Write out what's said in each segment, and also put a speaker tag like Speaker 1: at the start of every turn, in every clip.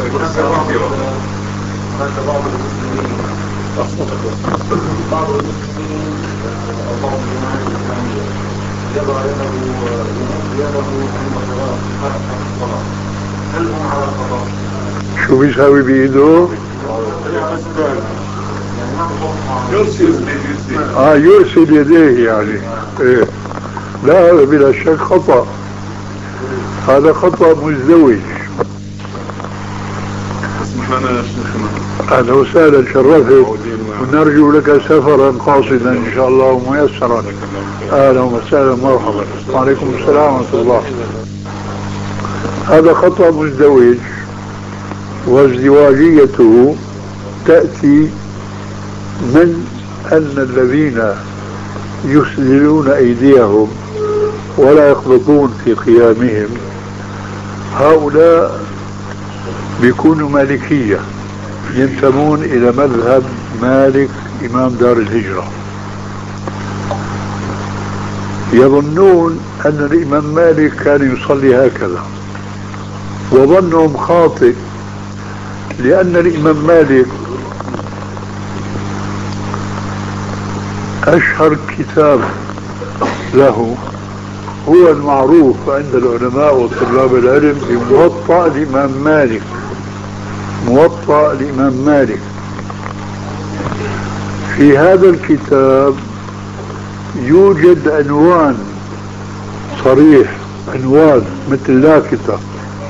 Speaker 1: هناك بعض المسلمين أو بعض الجماعات الإسلامية يضع يده عند الصلاة، هل هم على الخطأ؟
Speaker 2: شو بيساوي بإيده؟ يرسل يديه يعني. إيه. لا، هذا بلا شك خطأ، هذا خطأ مزدوج.
Speaker 3: اسمح لنا يا شيخنا.
Speaker 2: أهلا وسهلا، شرفت، ونرجو لك سفرا قاصدا إن شاء الله وميسرا. أهلا وسهلا، مرحبا. وعليكم السلام ورحمة الله. هذا خطأ مزدوج، وازدواجيته تأتي من أن الذين يسدلون أيديهم ولا يقبضون في قيامهم هؤلاء بيكونوا مالكية، ينتمون إلى مذهب مالك إمام دار الهجرة. يظنون أن الإمام مالك كان يصلي هكذا، وظنهم خاطئ، لأن الإمام مالك أشهر كتاب له هو المعروف عند العلماء وطلاب العلم بموطأ الإمام مالك. موطأ الإمام مالك، في هذا الكتاب يوجد عنوان صريح، عنوان مثل لافتة: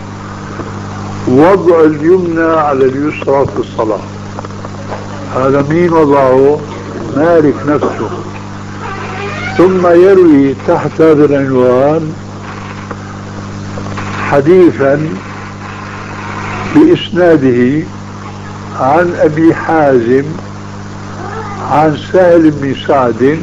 Speaker 2: وضع اليمنى على اليسرى في الصلاة. هذا مين وضعه؟ مالك نفسه. ثم يروي تحت هذا العنوان حديثا بإسناده عن أبي حازم عن سهل بن سعد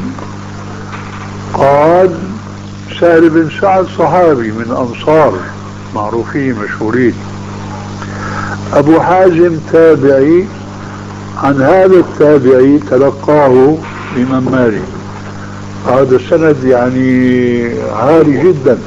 Speaker 2: قال. سهل بن سعد صحابي من أنصار معروفين مشهورين، أبو حازم تابعي، عن هذا التابعي تلقاه الإمام مالك. هذا السند يعني عالي جدا.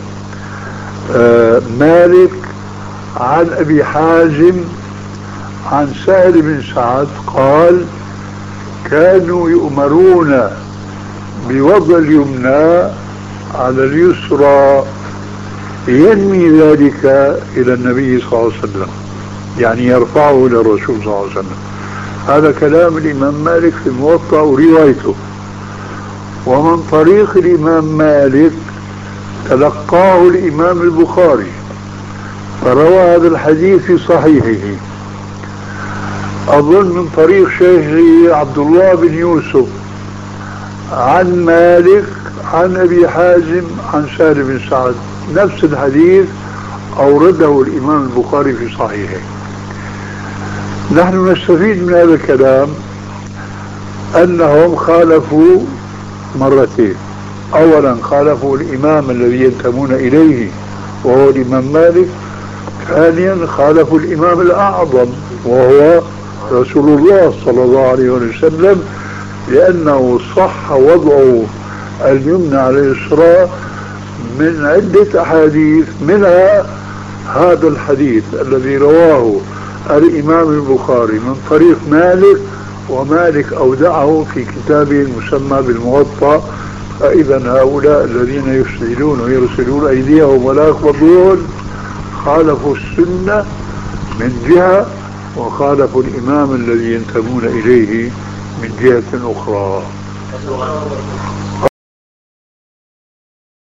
Speaker 2: مالك عن أبي حازم عن سهل بن سعد قال: كانوا يؤمرون بوضع اليمنى على اليسرى، ينمي ذلك إلى النبي صلى الله عليه وسلم، يعني يرفعه إلى الرسول صلى الله عليه وسلم. هذا كلام الإمام مالك في الموطأ وروايته. ومن طريق الإمام مالك تلقاه الإمام البخاري، فروى هذا الحديث في صحيحه، أظن من طريق شيخه عبد الله بن يوسف عن مالك عن أبي حازم عن سهل بن سعد. نفس الحديث أورده الإمام البخاري في صحيحه. نحن نستفيد من هذا الكلام أنهم خالفوا مرتين: أولا خالفوا الإمام الذي ينتمون إليه وهو الإمام مالك، ثانيا خالفوا الإمام الأعظم وهو رسول الله صلى الله عليه وسلم، لأنه صح وضعه اليمنى على اليسرى من عدة أحاديث، منها هذا الحديث الذي رواه الإمام البخاري من طريق مالك، ومالك أودعه في كتابه المسمى بالموطأ. فإذا هؤلاء الذين يسدلون ويرسلون أيديهم ولا يقبضون خالفوا السنة من جهة، وخالفوا الإمام الذي ينتمون إليه من جهة أخرى.